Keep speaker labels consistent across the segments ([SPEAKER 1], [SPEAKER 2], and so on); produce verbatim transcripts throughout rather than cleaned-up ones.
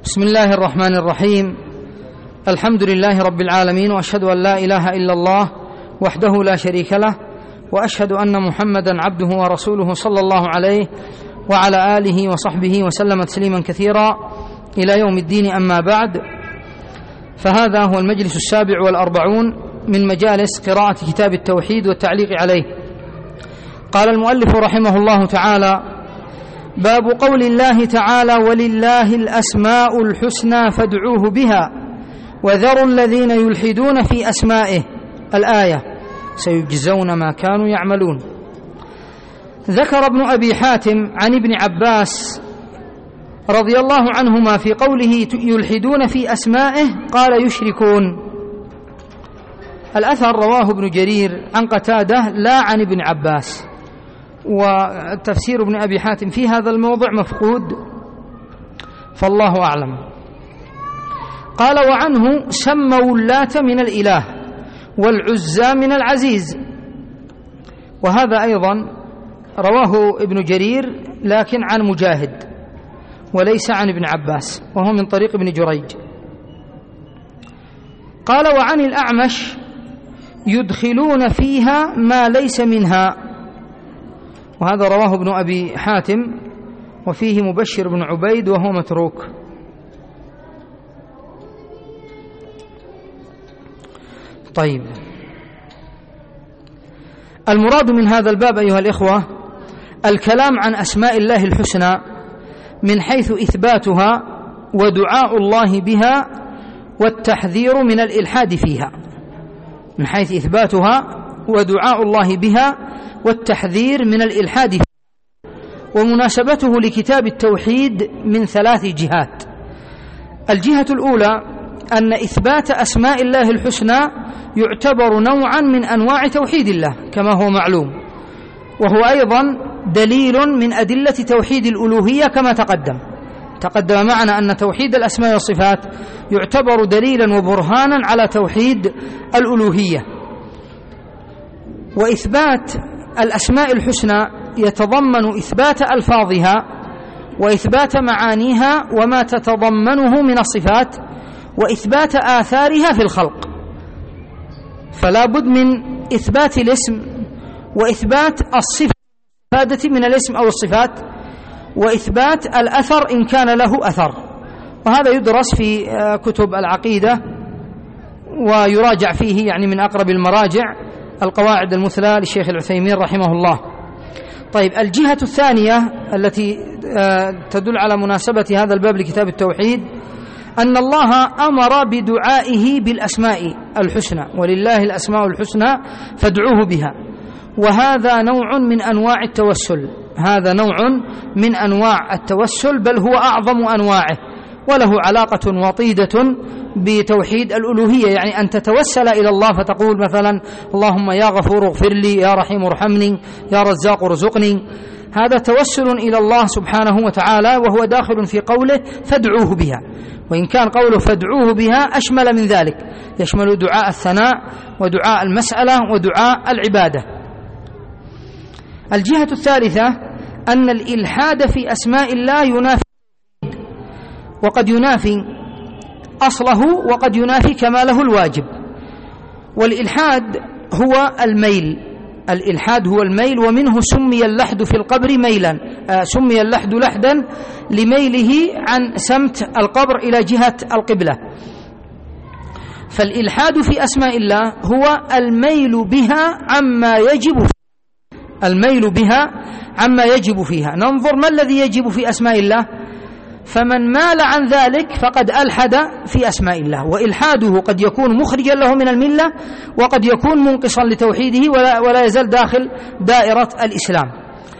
[SPEAKER 1] بسم الله الرحمن الرحيم. الحمد لله رب العالمين، وأشهد أن لا إله إلا الله وحده لا شريك له، وأشهد أن محمدا عبده ورسوله صلى الله عليه وعلى آله وصحبه وسلم تسليما كثيرا إلى يوم الدين. أما بعد، فهذا هو المجلس السابع والأربعون من مجالس قراءة كتاب التوحيد والتعليق عليه. قال المؤلف رحمه الله تعالى: باب قول الله تعالى: ولله الأسماء الحسنى فادعوه بها وذروا الذين يلحدون في أسمائه. الآية: سيجزون ما كانوا يعملون. ذكر ابن أبي حاتم عن ابن عباس رضي الله عنهما في قوله يلحدون في أسمائه قال يشركون. الأثر رواه ابن جرير عن قتادة لا عن ابن عباس، وتفسير ابن أبي حاتم في هذا الموضع مفقود، فالله أعلم. قال: وعنه سموا اللات من الإله والعزى من العزيز. وهذا أيضا رواه ابن جرير لكن عن مجاهد وليس عن ابن عباس، وهو من طريق ابن جريج. قال: وعن الأعمش يدخلون فيها ما ليس منها. وهذا رواه ابن أبي حاتم، وفيه مبشر بن عبيد وهو متروك. طيب، المراد من هذا الباب أيها الإخوة الكلام عن أسماء الله الحسنى من حيث إثباتها ودعاء الله بها والتحذير من الإلحاد فيها، من حيث إثباتها ودعاء الله بها والتحذير من الإلحاد فيها. ومناسبته لكتاب التوحيد من ثلاث جهات. الجهة الأولى أن إثبات أسماء الله الحسنى يعتبر نوعا من أنواع توحيد الله كما هو معلوم، وهو أيضا دليل من أدلة توحيد الألوهية كما تقدم تقدم معنا أن توحيد الأسماء والصفات يعتبر دليلا وبرهانا على توحيد الألوهية. وإثبات الأسماء الحسنى يتضمن إثبات ألفاظها وإثبات معانيها وما تتضمنه من الصفات وإثبات آثارها في الخلق، فلا بد من إثبات الاسم وإثبات الصفة من الاسم أو الصفات وإثبات الأثر إن كان له أثر. وهذا يدرس في كتب العقيدة ويراجع فيه يعني من أقرب المراجع القواعد المثلى للشيخ العثيمين رحمه الله. طيب، الجهة الثانية التي تدل على مناسبة هذا الباب لكتاب التوحيد أن الله أمر بدعائه بالأسماء الحسنى، ولله الأسماء الحسنى فادعوه بها. وهذا نوع من أنواع التوسل، هذا نوع من أنواع التوسل، بل هو أعظم أنواعه، وله علاقة وطيدة بتوحيد الألوهية. يعني أن تتوسل إلى الله فتقول مثلا: اللهم يا غفور اغفر لي، يا رحيم ارحمني، يا رزاق ارزقني. هذا توسل إلى الله سبحانه وتعالى، وهو داخل في قوله فادعوه بها، وإن كان قوله فادعوه بها أشمل من ذلك، يشمل دعاء الثناء ودعاء المسألة ودعاء العبادة. الجهة الثالثة أن الإلحاد في أسماء الله ينافي، وقد ينافي أصله وقد ينافي كماله الواجب. والإلحاد هو الميل، الإلحاد هو الميل، ومنه سمي اللحد في القبر ميلا، آه سمي اللحد لحدا لميله عن سمت القبر إلى جهة القبلة. فالإلحاد في أسماء الله هو الميل بها عما يجب فيها، الميل بها عما يجب فيها. ننظر ما الذي يجب في أسماء الله، فمن مال عن ذلك فقد ألحد في أسماء الله. وإلحاده قد يكون مخرجا له من الملة، وقد يكون منقصا لتوحيده ولا, ولا يزال داخل دائرة الإسلام.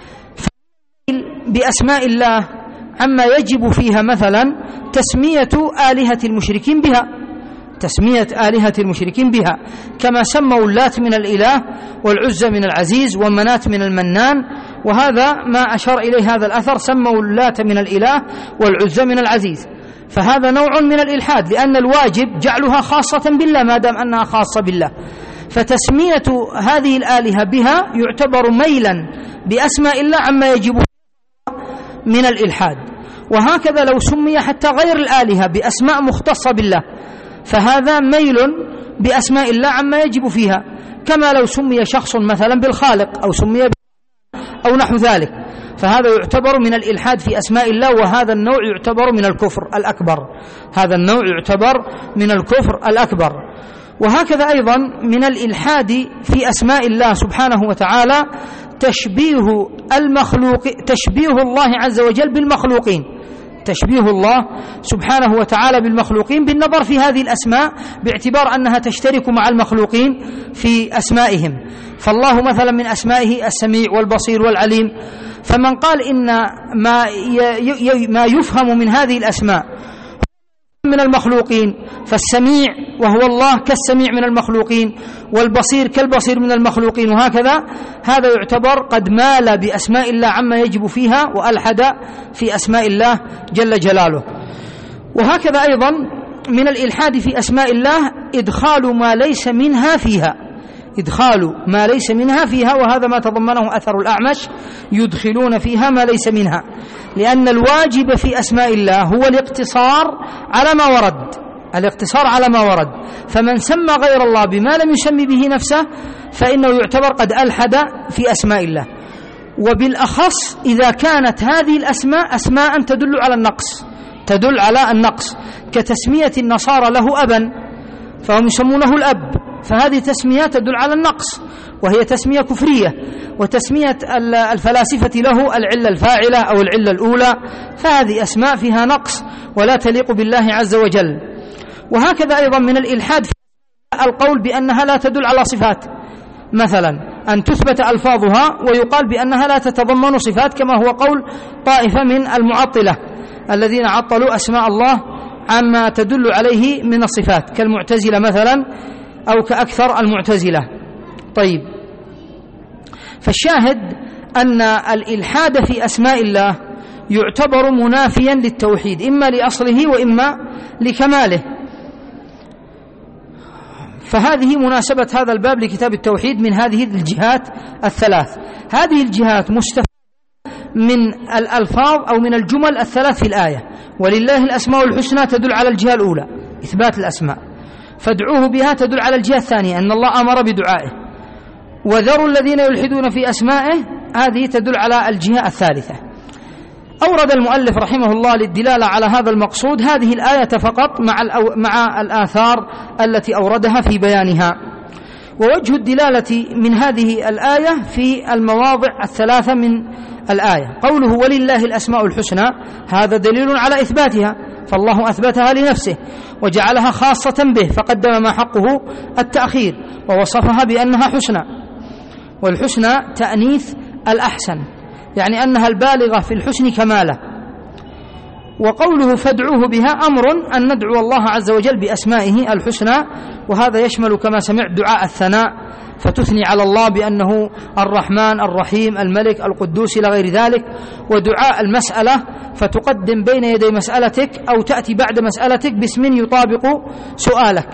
[SPEAKER 1] بأسماء الله عما يجب فيها مثلا تسمية آلهة المشركين بها، تسمية آلهة المشركين بها، كما سموا اللات من الإله والعزى من العزيز ومنات من المنان. وهذا ما أشار إليه هذا الأثر، سموا اللات من الإله والعزى من العزيز. فهذا نوع من الإلحاد، لأن الواجب جعلها خاصة بالله ما دام أنها خاصة بالله. فتسمية هذه الآلهة بها يعتبر ميلا بأسماء الله عما يجب من الإلحاد. وهكذا لو سمي حتى غير الآلهة بأسماء مختصة بالله فهذا ميل بأسماء الله عما يجب فيها، كما لو سمي شخص مثلا بالخالق أو سمي أو نحو ذلك، فهذا يعتبر من الإلحاد في أسماء الله، وهذا النوع يعتبر من الكفر الأكبر، هذا النوع يعتبر من الكفر الأكبر. وهكذا أيضا من الإلحاد في أسماء الله سبحانه وتعالى تشبيه المخلوق تشبيه الله عز وجل بالمخلوقين، تشبيه الله سبحانه وتعالى بالمخلوقين بالنظر في هذه الأسماء باعتبار أنها تشترك مع المخلوقين في أسمائهم. فالله مثلا من أسمائه السميع والبصير والعليم، فمن قال إن ما ما يفهم من هذه الأسماء من المخلوقين، فالسميع وهو الله كالسميع من المخلوقين، والبصير كالبصير من المخلوقين، وهكذا هذا يعتبر قد مال بأسماء الله عما يجب فيها وألحد في أسماء الله جل جلاله. وهكذا أيضا من الإلحاد في أسماء الله إدخال ما ليس منها فيها، إدخال ما ليس منها فيها، وهذا ما تضمنه أثر الأعمش: يدخلون فيها ما ليس منها، لأن الواجب في أسماء الله هو الاقتصار على ما ورد، الاقتصار على ما ورد، فمن سمى غير الله بما لم يسمي به نفسه فإنه يعتبر قد ألحد في أسماء الله، وبالأخص إذا كانت هذه الأسماء أسماء تدل على النقص، تدل على النقص، كتسمية النصارى له أبا فهم يسمونه الأب، فهذه تسمية تدل على النقص وهي تسمية كفرية، وتسمية الفلاسفة له العلة الفاعلة أو العلة الأولى، فهذه أسماء فيها نقص ولا تليق بالله عز وجل. وهكذا أيضا من الإلحاد في القول بأنها لا تدل على صفات، مثلا أن تثبت ألفاظها ويقال بأنها لا تتضمن صفات، كما هو قول طائفة من المعطلة الذين عطلوا أسماء الله عما تدل عليه من الصفات، كالمعتزلة مثلا أو كأكثر المعتزلة. طيب، فالشاهد أن الإلحاد في أسماء الله يعتبر منافيا للتوحيد، إما لأصله وإما لكماله. فهذه مناسبة هذا الباب لكتاب التوحيد من هذه الجهات الثلاث. هذه الجهات مستفادة من الألفاظ أو من الجمل الثلاث في الآية: ولله الأسماء الحسنى تدل على الجهة الأولى إثبات الأسماء، فادعوه بها تدل على الجهة الثانية أن الله أمر بدعائه، وذروا الذين يلحدون في أسمائه هذه تدل على الجهة الثالثة. أورد المؤلف رحمه الله للدلالة على هذا المقصود هذه الآية فقط مع مع الآثار التي أوردها في بيانها. ووجه الدلالة من هذه الآية في المواضع الثلاثة من الآية: قوله ولله الأسماء الحسنى، هذا دليل على إثباتها، فالله أثبتها لنفسه وجعلها خاصة به، فقدم ما حقه التأخير ووصفها بأنها حسنى، والحسنى تأنيث الأحسن، يعني أنها البالغة في الحسن كماله. وقوله فادعوه بها أمر أن ندعو الله عز وجل بأسمائه الحسنى، وهذا يشمل كما سمعت دعاء الثناء، فتثني على الله بأنه الرحمن الرحيم الملك القدوس إلى غير ذلك، ودعاء المسألة فتقدم بين يدي مسألتك أو تأتي بعد مسألتك باسم يطابق سؤالك،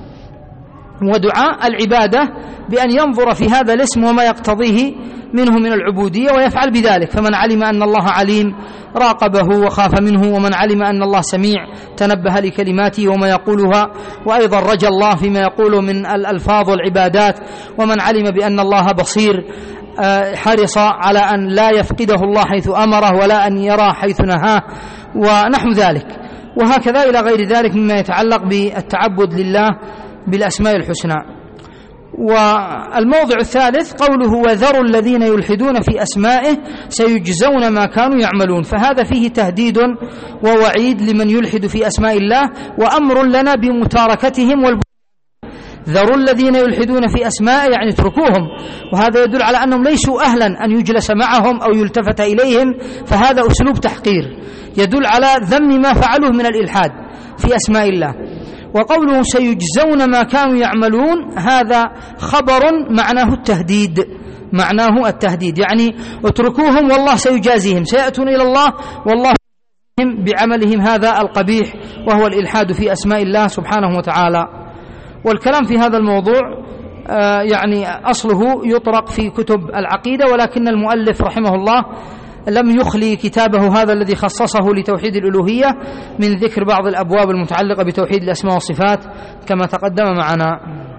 [SPEAKER 1] ودعاء العبادة بأن ينظر في هذا الاسم وما يقتضيه منه من العبودية ويفعل بذلك، فمن علم أن الله عليم راقبه وخاف منه، ومن علم أن الله سميع تنبه لكلماته وما يقولها، وأيضا رجى الله فيما يقوله من الألفاظ والعبادات، ومن علم بأن الله بصير حرص على أن لا يفقده الله حيث أمره ولا أن يرى حيث نهاه ونحو ذلك، وهكذا إلى غير ذلك مما يتعلق بالتعبد لله بالأسماء الحسنى. والموضع الثالث قوله وذروا الذين يلحدون في أسمائه سيجزون ما كانوا يعملون، فهذا فيه تهديد ووعيد لمن يلحد في أسماء الله، وأمر لنا بمتاركتهم والب... ذروا الذين يلحدون في أسمائه يعني اتركوهم، وهذا يدل على أنهم ليسوا أهلا أن يجلس معهم أو يلتفت إليهم، فهذا أسلوب تحقير يدل على ذم ما فعلوه من الإلحاد في أسماء الله. وقوله سيجزون ما كانوا يعملون هذا خبر معناه التهديد، معناه التهديد يعني اتركوهم والله سيجازيهم، سيأتون إلى الله والله بعملهم هذا القبيح وهو الإلحاد في أسماء الله سبحانه وتعالى. والكلام في هذا الموضوع آه يعني أصله يطرق في كتب العقيدة، ولكن المؤلف رحمه الله لم يخلي كتابه هذا الذي خصصه لتوحيد الألوهية من ذكر بعض الأبواب المتعلقة بتوحيد الأسماء والصفات كما تقدم معنا.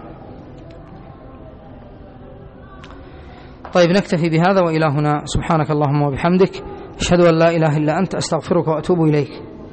[SPEAKER 1] طيب نكتفي بهذا وإلى هنا. سبحانك اللهم وبحمدك، أشهد أن لا إله إلا أنت، أستغفرك وأتوب إليك.